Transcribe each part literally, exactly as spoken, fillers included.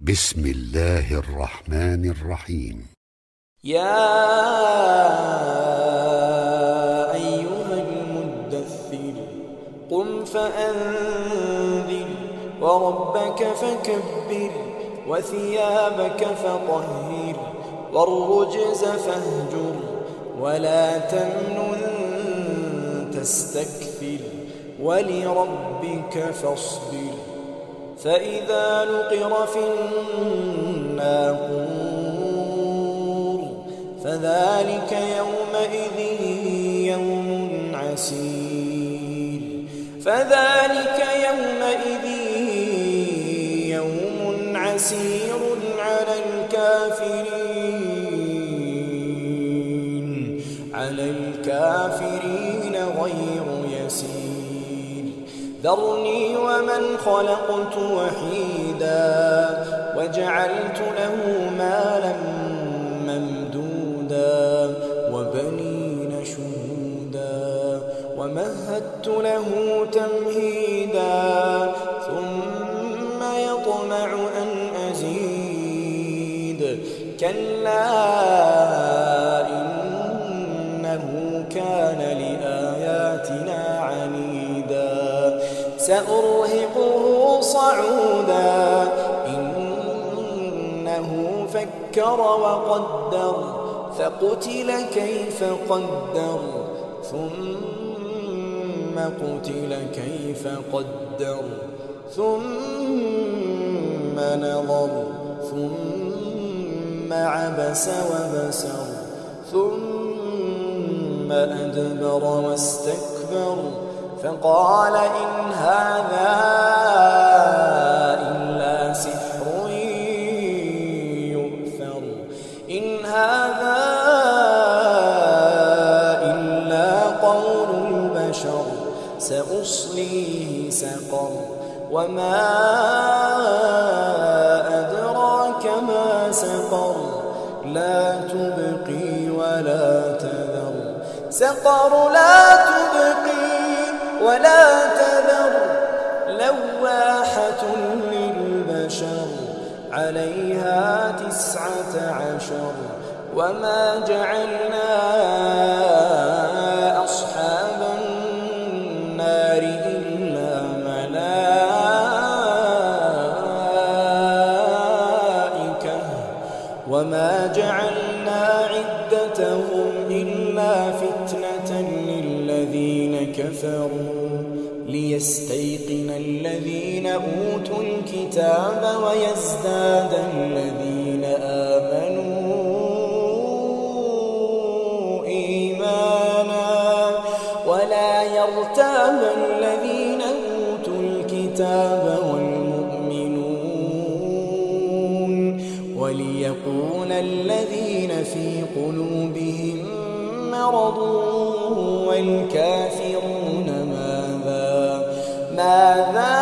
بسم الله الرحمن الرحيم. يا أيها المدثر قم فأنذر وربك فكبر وثيابك فطهر والرجز فاهجر ولا تمنن تستكثر ولربك فاصبر فإذا نقر في الناقور فذلك يومئذ يوم عسير فذلك يومئذ يوم عسير على الكافرين على الكافرين غير يسير ذرني ومن خلقت وحيدا وجعلت له مالا ممدودا وبنين شهودا ومهدت له تمهيدا ثم يطمع أن أزيد كلا إنه كان لآياتنا عنيدا سأرهقه صعودا إنه فكر وقدر فقتل كيف قدر ثم قتل كيف قدر ثم نظر ثم عبس وبسر ثم أدبر واستكبر فقال إن هذا إلا سحر يؤثر إن هذا إلا قول البشر سأصليه سقر وما أدراك ما سقر لا تبقي ولا تذر سقر لا تبقي ولا تذر لواحة للبشر عليها تسعة عشر وما جعلنا أصحاب النار إلا ملائكة وما جعلنا عدتهم إلا فتنة للذين كفروا ليستيقن الذين أوتوا الكتاب ويزداد الذين آمنوا إيمانا ولا يرتاب الذين أوتوا الكتاب والمؤمنون وليقول الذين في قلوبهم مرض والكافرون ماذا ماذا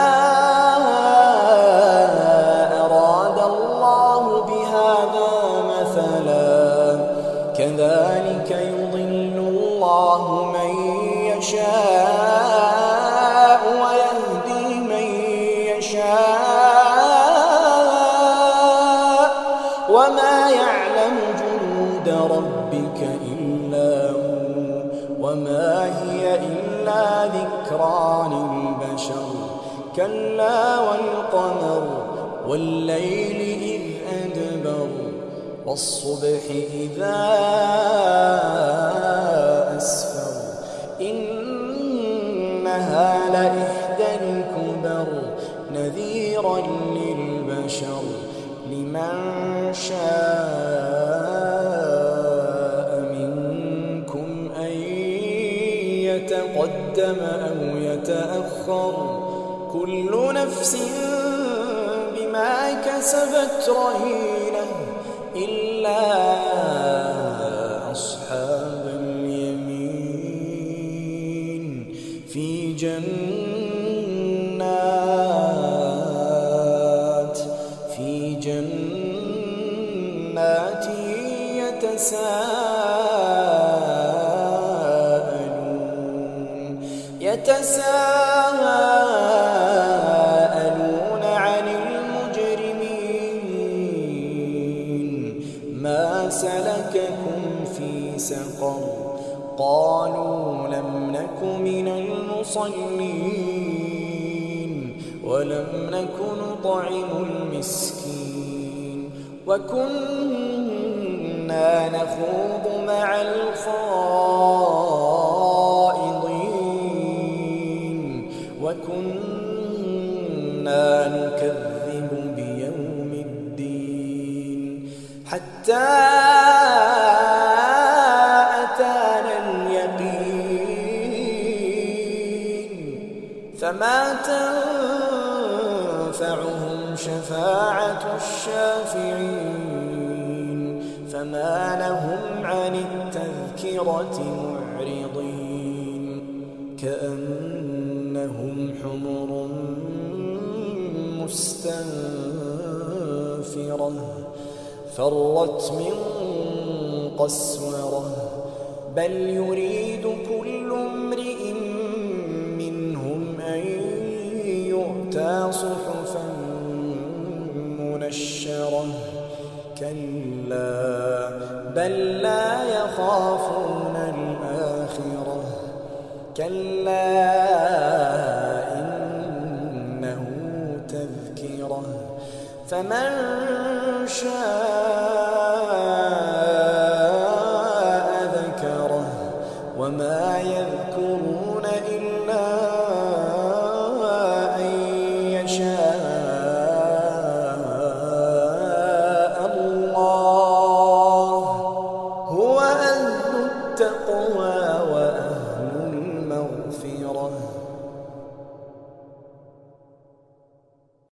أراد الله بهذا مثلا كذلك يضل الله من يشاء ويهدي من يشاء وما يعلم جنود ربك إلا هو وما هي إلا ذكرى للبشر كلا والقمر والليل إذ أدبر والصبح إذا أسفر إنها لإحدى الكبر نذيرا للبشر لمن شاء منكم أن يتقدم أو يتأخر كل نفس بما كسبت رهينة إلا أصحاب اليمين في جنات في جنات يتساءلون يتساءلون عن المجرمين سلككم في سقر قالوا لم نك من المصلين ولم نك نطعم المسكين وكنا نخوض مع الخائضين وكنا نكذب بيوم الدين حتى أتانا اليقين فما تنفعهم شفاعة الشافعين فما لهم عن التذكرة معرضين كأنهم حمر مستنفرة فرت من قسورة بل يريد كل امرئ منهم أن يؤتى صحفا منشرة كلا بل لا يخافون الآخرة كلا إنه تذكرة فمن شاء